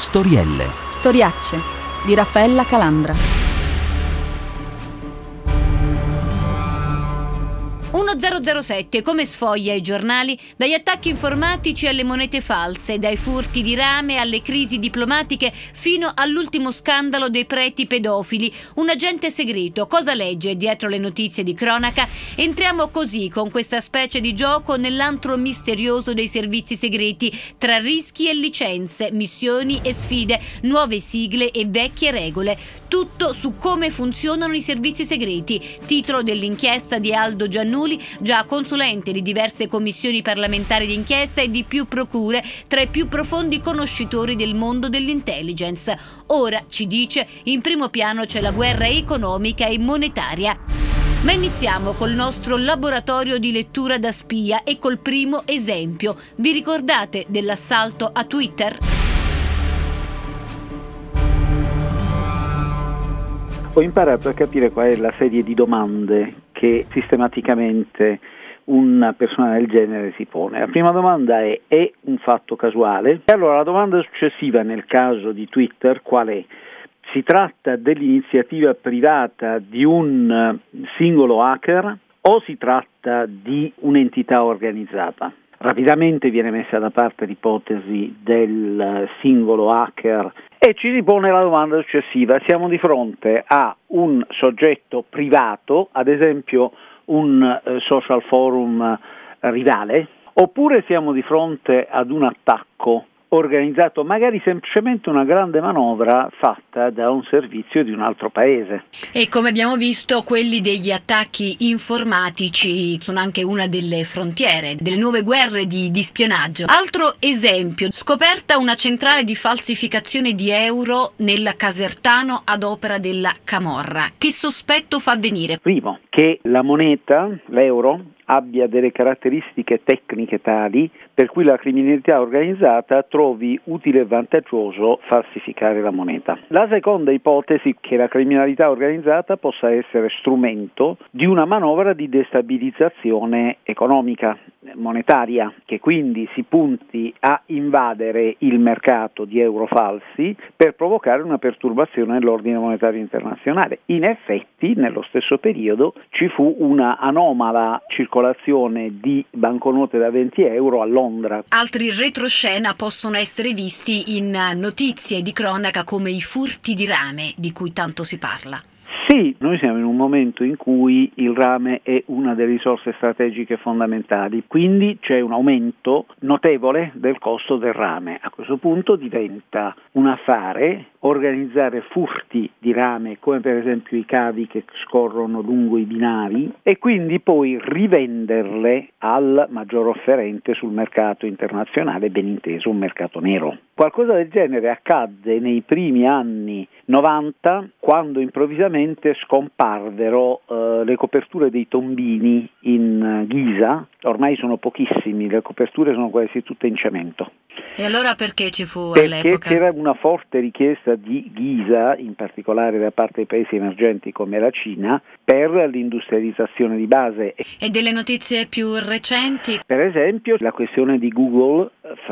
Storielle. Storiacce di Raffaella Calandra. 1007, come sfoglia i giornali, dagli attacchi informatici alle monete false, dai furti di rame alle crisi diplomatiche fino all'ultimo scandalo dei preti pedofili. Un agente segreto cosa legge dietro le notizie di cronaca? Entriamo così, con questa specie di gioco, nell'antro misterioso dei servizi segreti, tra rischi e licenze, missioni e sfide, nuove sigle e vecchie regole. Tutto su come funzionano i servizi segreti. Titolo dell'inchiesta di Aldo Giannulli, già consulente di diverse commissioni parlamentari d'inchiesta e di più procure, tra i più profondi conoscitori del mondo dell'intelligence. Ora, ci dice, in primo piano c'è la guerra economica e monetaria. Ma iniziamo col nostro laboratorio di lettura da spia e col primo esempio. Vi ricordate dell'assalto a Twitter? Ho imparato a capire qual è la serie di domande che sistematicamente una persona del genere si pone. La prima domanda è un fatto casuale? E allora la domanda successiva nel caso di Twitter qual è? Si tratta dell'iniziativa privata di un singolo hacker o si tratta di un'entità organizzata? Rapidamente viene messa da parte l'ipotesi del singolo hacker e ci ripone la domanda successiva: siamo di fronte a un soggetto privato, ad esempio un social forum rivale, oppure siamo di fronte ad un attacco organizzato, magari semplicemente una grande manovra fatta da un servizio di un altro paese. E come abbiamo visto, quelli degli attacchi informatici sono anche una delle frontiere delle nuove guerre di spionaggio. Altro esempio: scoperta una centrale di falsificazione di euro nel Casertano ad opera della Camorra. Che sospetto fa venire? Primo, che la moneta, l'euro, abbia delle caratteristiche tecniche tali per cui la criminalità organizzata trovi utile e vantaggioso falsificare la moneta. La seconda ipotesi è che la criminalità organizzata possa essere strumento di una manovra di destabilizzazione economica, monetaria, che quindi si punti a invadere il mercato di euro falsi per provocare una perturbazione dell'ordine monetario internazionale. In effetti, nello stesso periodo ci fu una anomala circolazione di banconote da 20 euro a Londra. Altri retroscena possono essere visti in notizie di cronaca come i furti di rame, di cui tanto si parla. Sì, noi siamo in un momento in cui il rame è una delle risorse strategiche fondamentali, quindi c'è un aumento notevole del costo del rame. A questo punto diventa un affare organizzare furti di rame, come per esempio i cavi che scorrono lungo i binari, e quindi poi rivenderle al maggior offerente sul mercato internazionale, ben inteso un mercato nero. Qualcosa del genere accadde nei primi anni 90, quando improvvisamente scomparvero le coperture dei tombini in ghisa. Ormai sono pochissimi, le coperture sono quasi tutte in cemento. E allora perché ci fu Perché all'epoca? c'era una forte richiesta di ghisa, in particolare da parte dei paesi emergenti come la Cina, per l'industrializzazione di base. E delle notizie più recenti? Per esempio la questione di Google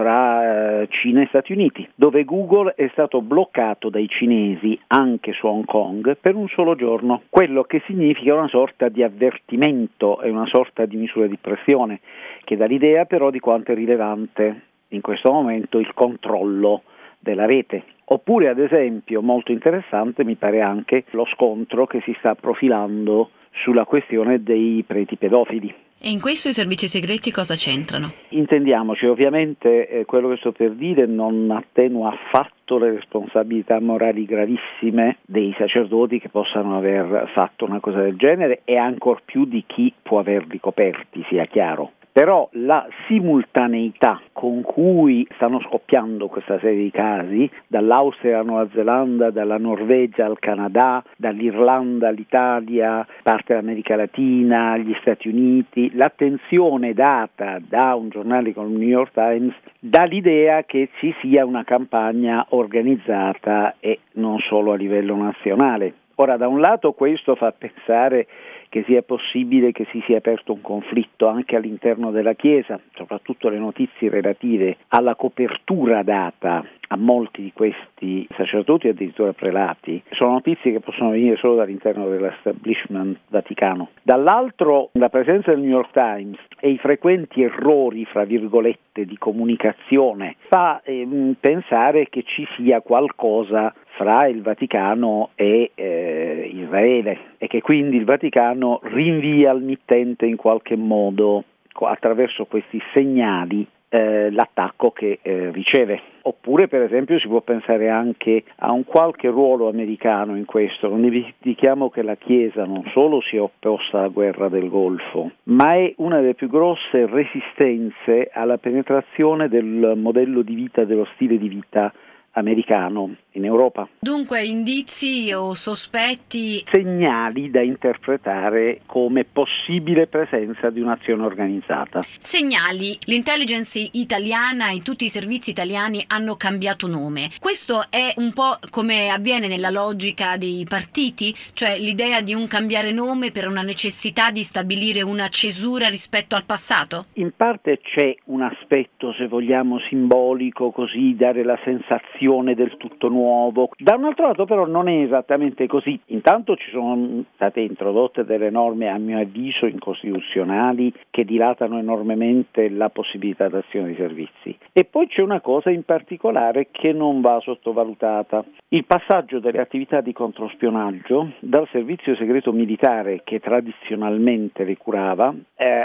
fra Cina e Stati Uniti, dove Google è stato bloccato dai cinesi anche su Hong Kong per un solo giorno, quello che significa una sorta di avvertimento e una sorta di misura di pressione, che dà l'idea però di quanto è rilevante in questo momento il controllo della rete. Oppure, ad esempio, molto interessante mi pare anche lo scontro che si sta profilando sulla questione dei preti pedofili. E in questo i servizi segreti cosa c'entrano? Intendiamoci, ovviamente quello che sto per dire non attenua affatto le responsabilità morali gravissime dei sacerdoti che possano aver fatto una cosa del genere e ancor più di chi può averli coperti, sia chiaro. Però la simultaneità con cui stanno scoppiando questa serie di casi, dall'Austria alla Nuova Zelanda, dalla Norvegia al Canada, dall'Irlanda all'Italia, parte dell'America Latina, gli Stati Uniti, l'attenzione data da un giornale come il New York Times dà l'idea che ci sia una campagna organizzata e non solo a livello nazionale. Ora, da un lato questo fa pensare che sia possibile che si sia aperto un conflitto anche all'interno della Chiesa, soprattutto le notizie relative alla copertura data a molti di questi sacerdoti e addirittura prelati, sono notizie che possono venire solo dall'interno dell'establishment vaticano. Dall'altro, la presenza del New York Times e i frequenti errori, fra virgolette, di comunicazione fa pensare che ci sia qualcosa fra il Vaticano e Israele e che quindi il Vaticano rinvia al mittente in qualche modo attraverso questi segnali l'attacco che riceve. Oppure per esempio si può pensare anche a un qualche ruolo americano in questo. Non dimentichiamo che la Chiesa non solo si è opposta alla guerra del Golfo, ma è una delle più grosse resistenze alla penetrazione del modello di vita, dello stile di vita americano in Europa. Dunque indizi o sospetti, segnali da interpretare come possibile presenza di un'azione organizzata. Segnali. L'intelligence italiana e tutti i servizi italiani hanno cambiato nome. Questo è un po' come avviene nella logica dei partiti, cioè l'idea di un cambiare nome per una necessità di stabilire una cesura rispetto al passato? In parte c'è un aspetto, se vogliamo, simbolico, così dare la sensazione del tutto nuovo. Da un altro lato però non è esattamente così. Intanto ci sono state introdotte delle norme a mio avviso incostituzionali che dilatano enormemente la possibilità d'azione di servizi. E poi c'è una cosa in particolare che non va sottovalutata: il passaggio delle attività di controspionaggio dal servizio segreto militare, che tradizionalmente le curava,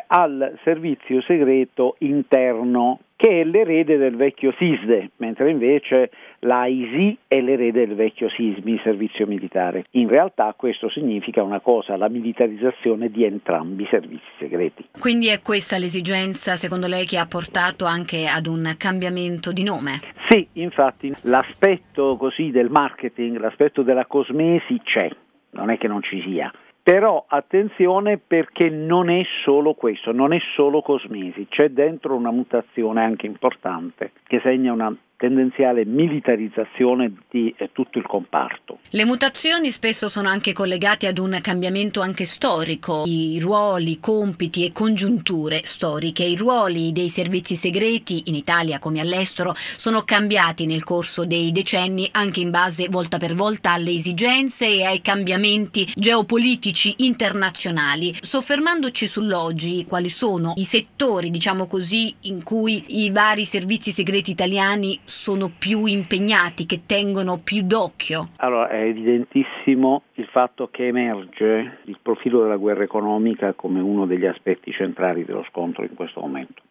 al servizio segreto interno, che è l'erede del vecchio SISDE, mentre invece l'AISI è l'erede del vecchio SISMI, servizio militare. In realtà questo significa una cosa: la militarizzazione di entrambi i servizi segreti. Quindi è questa l'esigenza, secondo lei, che ha portato anche ad un cambiamento di nome? Sì, infatti l'aspetto così del marketing, l'aspetto della cosmesi c'è, non è che non ci sia. Però attenzione, perché non è solo questo, non è solo cosmesi, c'è dentro una mutazione anche importante che segna una tendenziale militarizzazione di tutto il comparto. Le mutazioni spesso sono anche collegate ad un cambiamento anche storico. I ruoli, compiti e congiunture storiche. I ruoli dei servizi segreti in Italia come all'estero sono cambiati nel corso dei decenni, anche in base volta per volta alle esigenze e ai cambiamenti geopolitici internazionali. Soffermandoci sull'oggi, quali sono i settori, diciamo così, in cui i vari servizi segreti italiani sono più impegnati, che tengono più d'occhio? Allora, è evidentissimo il fatto che emerge il profilo della guerra economica come uno degli aspetti centrali dello scontro in questo momento.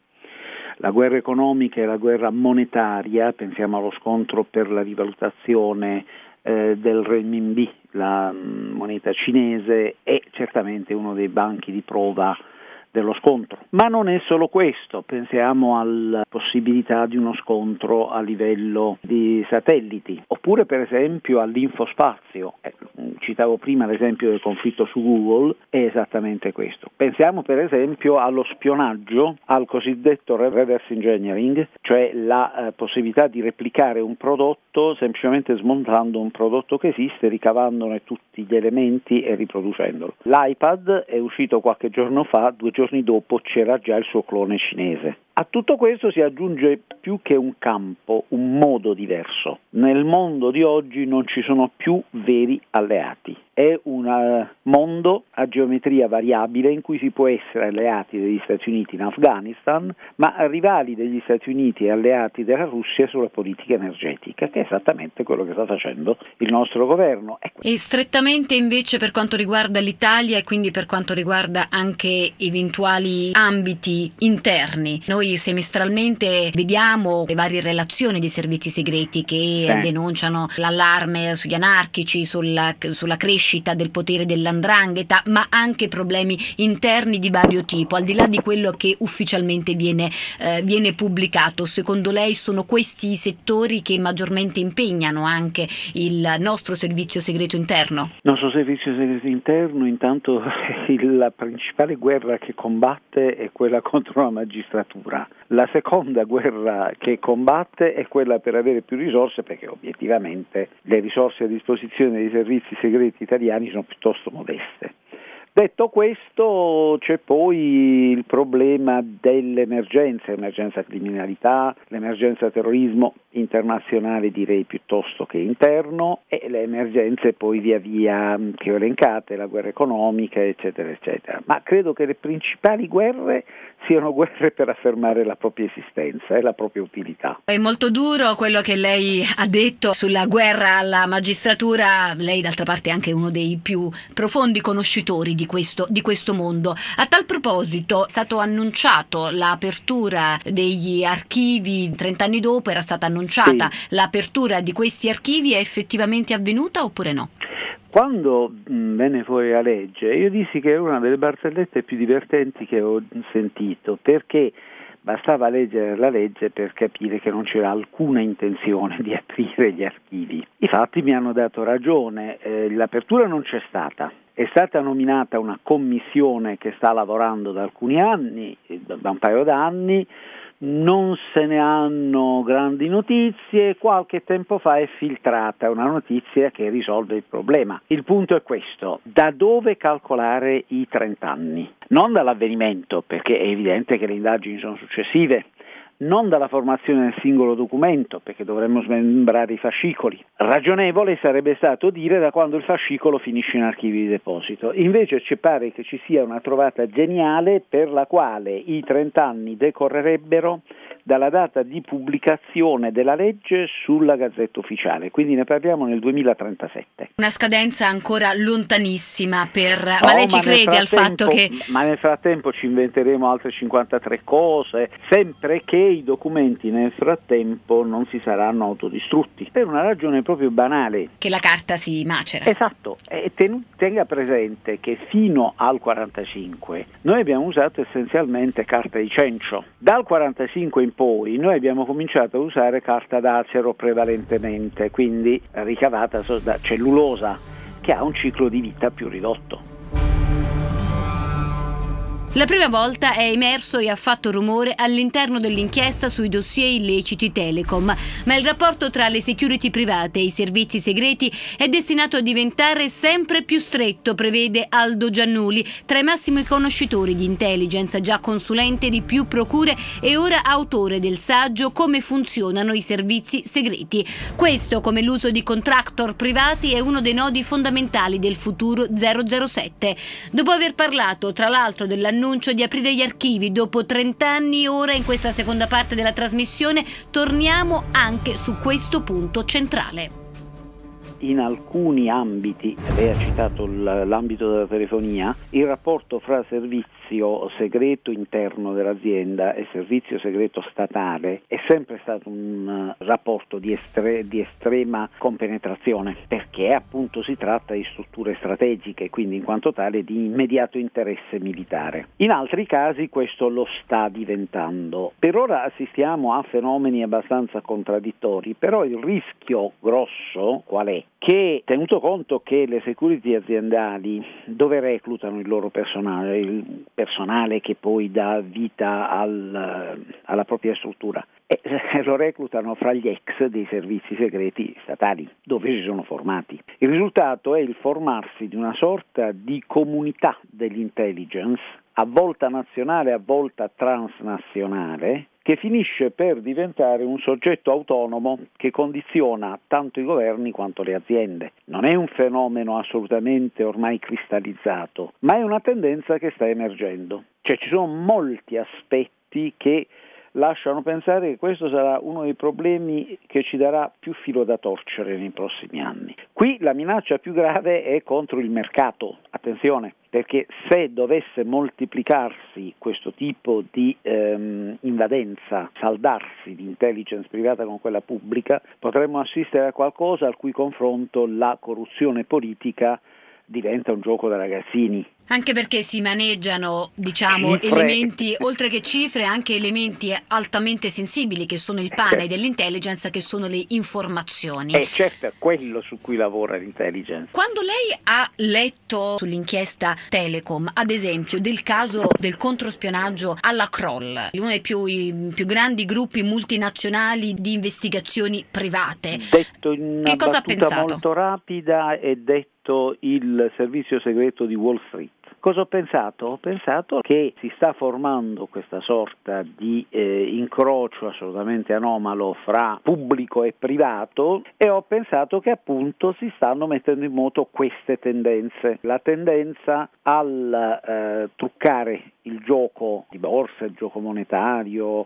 La guerra economica e la guerra monetaria, pensiamo allo scontro per la rivalutazione del renminbi, la moneta cinese, è certamente uno dei banchi di prova dello scontro. Ma non è solo questo, pensiamo alla possibilità di uno scontro a livello di satelliti, oppure per esempio all'infospazio. Citavo prima l'esempio del conflitto su Google, è esattamente questo. Pensiamo per esempio allo spionaggio, al cosiddetto reverse engineering, cioè la possibilità di replicare un prodotto semplicemente smontando un prodotto che esiste, ricavandone tutti gli elementi e riproducendolo. L'iPad è uscito qualche giorno fa, 2 giorni dopo c'era già il suo clone cinese. A tutto questo si aggiunge più che un campo, un modo diverso. Nel mondo di oggi non ci sono più veri alleati. È un mondo a geometria variabile in cui si può essere alleati degli Stati Uniti in Afghanistan, ma rivali degli Stati Uniti e alleati della Russia sulla politica energetica, che è esattamente quello che sta facendo il nostro governo. E strettamente invece per quanto riguarda l'Italia e quindi per quanto riguarda anche eventuali ambiti interni, noi semestralmente vediamo le varie relazioni dei servizi segreti che denunciano l'allarme sugli anarchici, sulla crescita del potere dell''ndrangheta, ma anche problemi interni di vario tipo, al di là di quello che ufficialmente viene pubblicato. Secondo lei sono questi i settori che maggiormente impegnano anche il nostro servizio segreto interno? Il nostro servizio segreto interno, intanto la principale guerra che combatte è quella contro la magistratura. guerra. La seconda guerra che combatte è quella per avere più risorse, perché obiettivamente le risorse a disposizione dei servizi segreti italiani sono piuttosto modeste. Detto questo, c'è poi il problema dell'emergenza, l'emergenza criminalità, l'emergenza terrorismo internazionale direi piuttosto che interno, e le emergenze poi via via che ho elencate, la guerra economica eccetera eccetera. Ma credo che le principali guerre siano guerre per affermare la propria esistenza e la propria utilità. È molto duro quello che lei ha detto sulla guerra alla magistratura. Lei d'altra parte è anche uno dei più profondi conoscitori di questo mondo. A tal proposito è stato annunciato l'apertura degli archivi 30 anni dopo, era stata annunciata l'apertura di questi archivi, è effettivamente avvenuta oppure no? Quando venne fuori la legge, io dissi che era una delle barzellette più divertenti che ho sentito, perché bastava leggere la legge per capire che non c'era alcuna intenzione di aprire gli archivi. I fatti mi hanno dato ragione, l'apertura non c'è stata. È stata nominata una commissione che sta lavorando da alcuni anni, da un paio d'anni, non se ne hanno grandi notizie. Qualche tempo fa è filtrata una notizia che risolve il problema. Il punto è questo: da dove calcolare i 30 anni? Non dall'avvenimento, perché è evidente che le indagini sono successive, non dalla formazione del singolo documento, perché dovremmo smembrare i fascicoli. Ragionevole sarebbe stato dire da quando il fascicolo finisce in archivi di deposito. Invece ci pare che ci sia una trovata geniale per la quale i 30 anni decorrerebbero dalla data di pubblicazione della legge sulla Gazzetta Ufficiale, quindi ne parliamo nel 2037. Una scadenza ancora lontanissima ma lei ci crede al fatto che... Ma nel frattempo ci inventeremo altre 53 cose, sempre che i documenti nel frattempo non si saranno autodistrutti, per una ragione proprio banale. Che la carta si macera. Esatto, e tenga presente che fino al 45 noi abbiamo usato essenzialmente carta di cencio. Dal 45 in poi noi abbiamo cominciato a usare carta d'acero prevalentemente, quindi ricavata da cellulosa, che ha un ciclo di vita più ridotto. La prima volta è emerso e ha fatto rumore all'interno dell'inchiesta sui dossier illeciti Telecom, ma il rapporto tra le security private e i servizi segreti è destinato a diventare sempre più stretto, prevede Aldo Giannuli, tra i massimi conoscitori di intelligence, già consulente di più procure e ora autore del saggio Come funzionano i servizi segreti. Questo, come l'uso di contractor privati, è uno dei nodi fondamentali del futuro 007. Dopo aver parlato, tra l'altro, dell'annuncio di aprire gli archivi dopo 30 anni, ora in questa seconda parte della trasmissione torniamo anche su questo punto centrale. In alcuni ambiti, lei ha citato l'ambito della telefonia, il rapporto fra servizio segreto interno dell'azienda e servizio segreto statale è sempre stato un rapporto di estrema compenetrazione, perché appunto si tratta di strutture strategiche, quindi in quanto tale di immediato interesse militare. In altri casi questo lo sta diventando. Per ora assistiamo a fenomeni abbastanza contraddittori, però il rischio grosso qual è? Che, tenuto conto che le security aziendali dove reclutano il loro personale, il personale che poi dà vita alla propria struttura, e lo reclutano fra gli ex dei servizi segreti statali, dove si sono formati. Il risultato è il formarsi di una sorta di comunità dell'intelligence, a volta nazionale, a volta transnazionale, che finisce per diventare un soggetto autonomo che condiziona tanto i governi quanto le aziende. Non è un fenomeno assolutamente ormai cristallizzato, ma è una tendenza che sta emergendo. Cioè ci sono molti aspetti che lasciano pensare che questo sarà uno dei problemi che ci darà più filo da torcere nei prossimi anni. Qui la minaccia più grave è contro il mercato, attenzione, perché se dovesse moltiplicarsi questo tipo di invadenza, saldarsi di intelligence privata con quella pubblica, potremmo assistere a qualcosa al cui confronto la corruzione politica diventa un gioco da ragazzini. Anche perché si maneggiano, diciamo, elementi, oltre che cifre, anche elementi altamente sensibili che sono il pane dell'intelligence, che sono le informazioni. Certo, è quello su cui lavora l'intelligence. Quando lei ha letto sull'inchiesta Telecom, ad esempio, del caso del controspionaggio alla Kroll, uno dei più grandi gruppi multinazionali di investigazioni private, detto in una che cosa ha battuta pensato? molto rapida, è detto il servizio segreto di Wall Street. Cosa ho pensato? Ho pensato che si sta formando questa sorta di incrocio assolutamente anomalo fra pubblico e privato, e ho pensato che appunto si stanno mettendo in moto queste tendenze. La tendenza al truccare il gioco di borsa, il gioco monetario,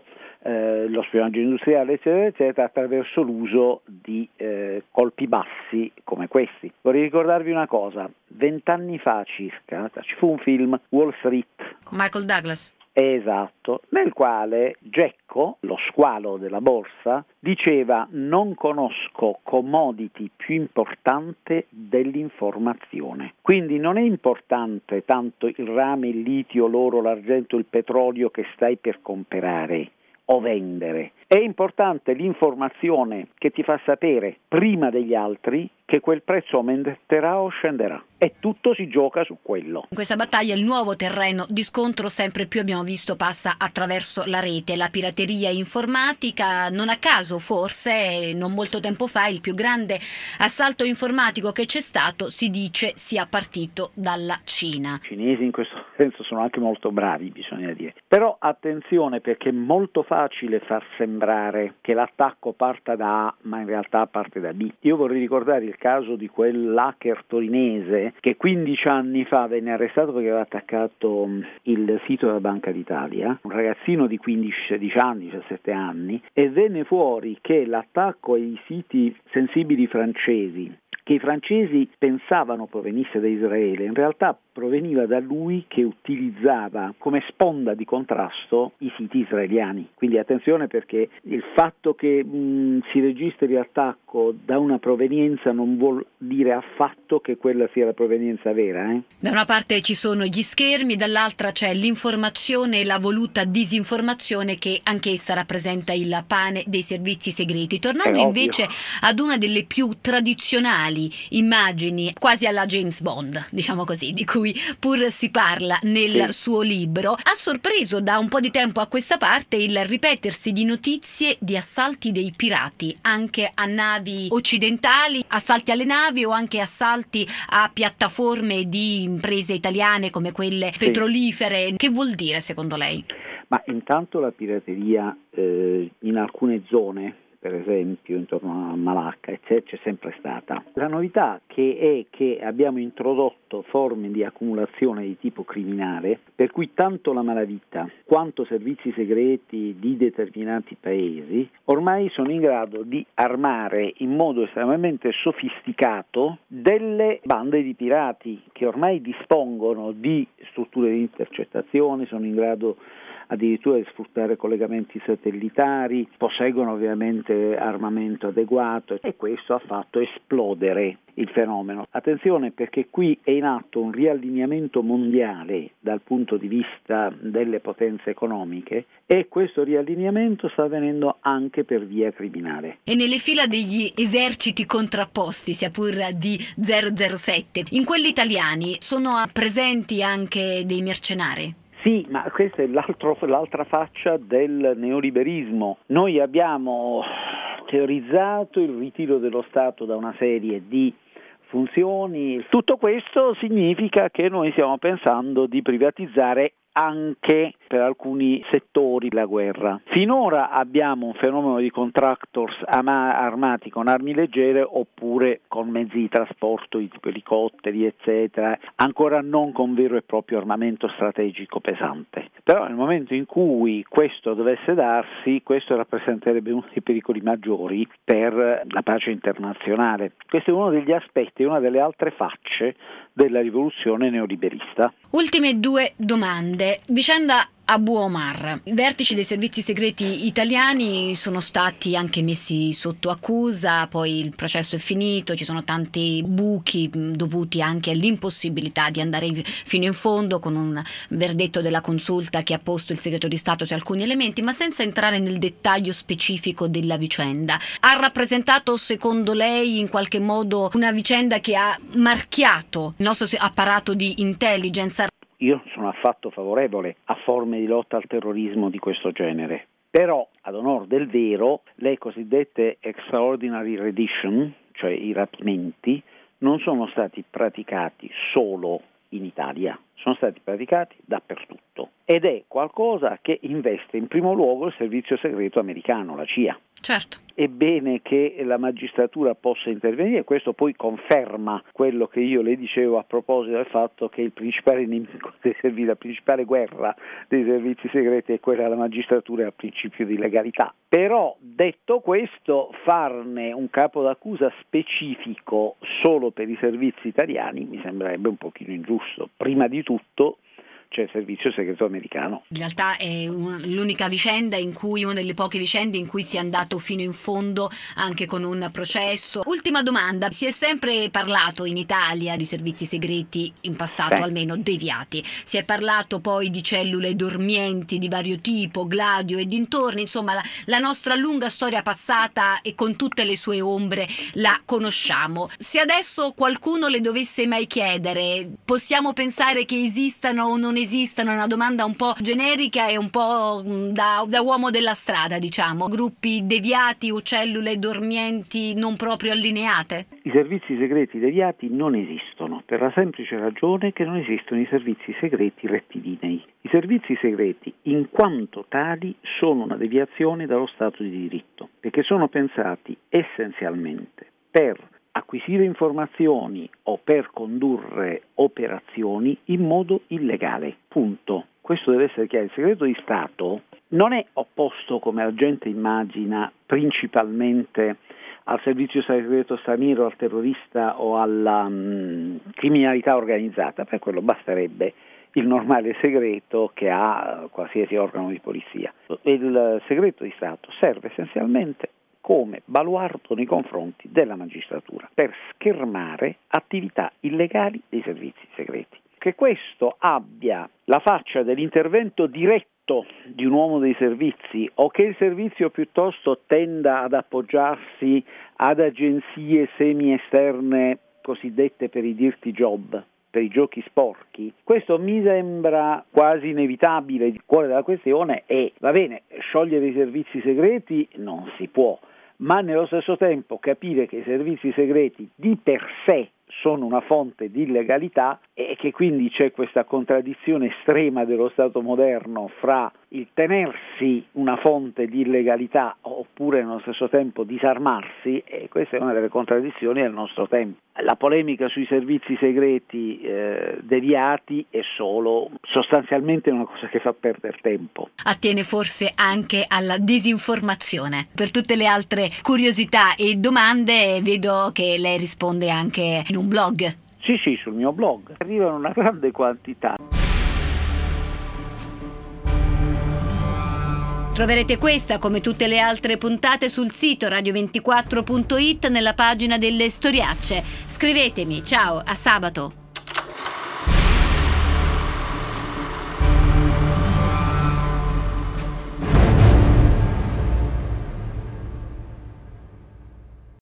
lo spionaggio industriale, eccetera, eccetera, attraverso l'uso di colpi bassi come questi. Vorrei ricordarvi una cosa: 20 anni fa circa ci fu un film, Wall Street. Michael Douglas. Esatto, nel quale Gekko, lo squalo della borsa, diceva: non conosco commodity più importante dell'informazione. Quindi non è importante tanto il rame, il litio, l'oro, l'argento, il petrolio che stai per comprare o vendere. È importante l'informazione che ti fa sapere prima degli altri che quel prezzo aumenterà o scenderà, e tutto si gioca su quello. In questa battaglia il nuovo terreno di scontro sempre più, abbiamo visto, passa attraverso la rete, la pirateria informatica. Non a caso, forse, non molto tempo fa, il più grande assalto informatico che c'è stato si dice sia partito dalla Cina. I cinesi in questo senso sono anche molto bravi, bisogna dire. Però attenzione, perché è molto facile far sembrare che l'attacco parta da A, ma in realtà parte da B. Io vorrei ricordare il caso di quell'hacker torinese che 15 anni fa venne arrestato perché aveva attaccato il sito della Banca d'Italia, un ragazzino di 15-16 anni, 17 anni, e venne fuori che l'attacco ai siti sensibili francesi, che i francesi pensavano provenisse da Israele, in realtà proveniva da lui che utilizzava come sponda di contrasto i siti israeliani. Quindi attenzione, perché il fatto che si registri l'attacco da una provenienza non vuol dire affatto che quella sia la provenienza vera. Da una parte ci sono gli schermi, dall'altra c'è l'informazione e la voluta disinformazione, che anch'essa rappresenta il pane dei servizi segreti. Tornando invece ad una delle più tradizionali immagini, quasi alla James Bond, diciamo così, di cui pur si parla nel suo libro, ha sorpreso da un po' di tempo a questa parte il ripetersi di notizie di assalti dei pirati anche a navi occidentali, assalti alle navi o anche assalti a piattaforme di imprese italiane come quelle petrolifere. Che vuol dire secondo lei? Ma intanto la pirateria in alcune zone, per esempio intorno a Malacca, c'è sempre stata. La novità è che abbiamo introdotto forme di accumulazione di tipo criminale, per cui tanto la malavita quanto servizi segreti di determinati paesi ormai sono in grado di armare in modo estremamente sofisticato delle bande di pirati che ormai dispongono di strutture di intercettazione, sono in grado addirittura di sfruttare collegamenti satellitari, posseggono ovviamente armamento adeguato, e questo ha fatto esplodere il fenomeno. Attenzione, perché qui è in atto un riallineamento mondiale dal punto di vista delle potenze economiche, e questo riallineamento sta avvenendo anche per via criminale. E nelle fila degli eserciti contrapposti, sia pur di 007, in quelli italiani sono presenti anche dei mercenari? Sì, ma questa è l'altra faccia del neoliberismo. Noi abbiamo teorizzato il ritiro dello Stato da una serie di funzioni. Tutto questo significa che noi stiamo pensando di privatizzare anche per alcuni settori la guerra. Finora abbiamo un fenomeno di contractors armati con armi leggere oppure con mezzi di trasporto, tipo elicotteri, eccetera, ancora non con vero e proprio armamento strategico pesante. Però nel momento in cui questo dovesse darsi, questo rappresenterebbe uno dei pericoli maggiori per la pace internazionale. Questo è uno degli aspetti, una delle altre facce della rivoluzione neoliberista. Ultime due domande. Vicenda Abu Omar. I vertici dei servizi segreti italiani sono stati anche messi sotto accusa, poi il processo è finito, ci sono tanti buchi dovuti anche all'impossibilità di andare fino in fondo, con un verdetto della consulta che ha posto il segreto di Stato su alcuni elementi, ma senza entrare nel dettaglio specifico della vicenda. Ha rappresentato, secondo lei, in qualche modo una vicenda che ha marchiato il nostro apparato di intelligence? Io sono affatto favorevole a forme di lotta al terrorismo di questo genere, però ad onor del vero le cosiddette extraordinary rendition, cioè i rapimenti, non sono stati praticati solo in Italia, sono stati praticati dappertutto ed è qualcosa che investe in primo luogo il servizio segreto americano, la CIA. Certo. È bene che la magistratura possa intervenire e questo poi conferma quello che io le dicevo a proposito del fatto che il principale nemico dei servizi, la principale guerra dei servizi segreti è quella della magistratura e al principio di legalità. Però, detto questo, farne un capo d'accusa specifico solo per i servizi italiani mi sembrerebbe un pochino ingiusto. Prima di tutto c'è il servizio segreto americano. In realtà è l'unica vicenda in cui, una delle poche vicende in cui si è andato fino in fondo anche con un processo. Ultima domanda, si è sempre parlato in Italia di servizi segreti in passato, almeno deviati. Si è parlato poi di cellule dormienti di vario tipo, Gladio e dintorni, insomma la nostra lunga storia passata e con tutte le sue ombre la conosciamo. Se adesso qualcuno le dovesse mai chiedere, possiamo pensare che esistano o non esistano? È una domanda un po' generica e un po' da uomo della strada, diciamo. Gruppi deviati o cellule dormienti non proprio allineate? I servizi segreti deviati non esistono, per la semplice ragione che non esistono i servizi segreti rettilinei. I servizi segreti, in quanto tali, sono una deviazione dallo Stato di diritto, perché sono pensati essenzialmente per acquisire informazioni o per condurre operazioni in modo illegale. Punto. Questo deve essere chiaro. Il segreto di Stato non è opposto, come la gente immagina, principalmente al servizio segreto straniero, al terrorista o alla criminalità organizzata. Per quello basterebbe il normale segreto che ha qualsiasi organo di polizia. Il segreto di Stato serve essenzialmente come baluardo nei confronti della magistratura per schermare attività illegali dei servizi segreti. Che questo abbia la faccia dell'intervento diretto di un uomo dei servizi o che il servizio piuttosto tenda ad appoggiarsi ad agenzie semi-esterne cosiddette per i dirty job, per i giochi sporchi, questo mi sembra quasi inevitabile. Il cuore della questione è, va bene, sciogliere i servizi segreti non si può, ma nello stesso tempo capire che i servizi segreti di per sé sono una fonte di illegalità e che quindi c'è questa contraddizione estrema dello Stato moderno fra il tenersi una fonte di illegalità oppure nello stesso tempo disarmarsi, e questa è una delle contraddizioni del nostro tempo. La polemica sui servizi segreti deviati è solo sostanzialmente una cosa che fa perdere tempo. Attiene forse anche alla disinformazione. Per tutte le altre curiosità e domande vedo che lei risponde anche in un blog. Sì, sul mio blog arrivano una grande quantità. Troverete questa, come tutte le altre puntate, sul sito radio24.it nella pagina delle storiacce. Scrivetemi. Ciao, a sabato.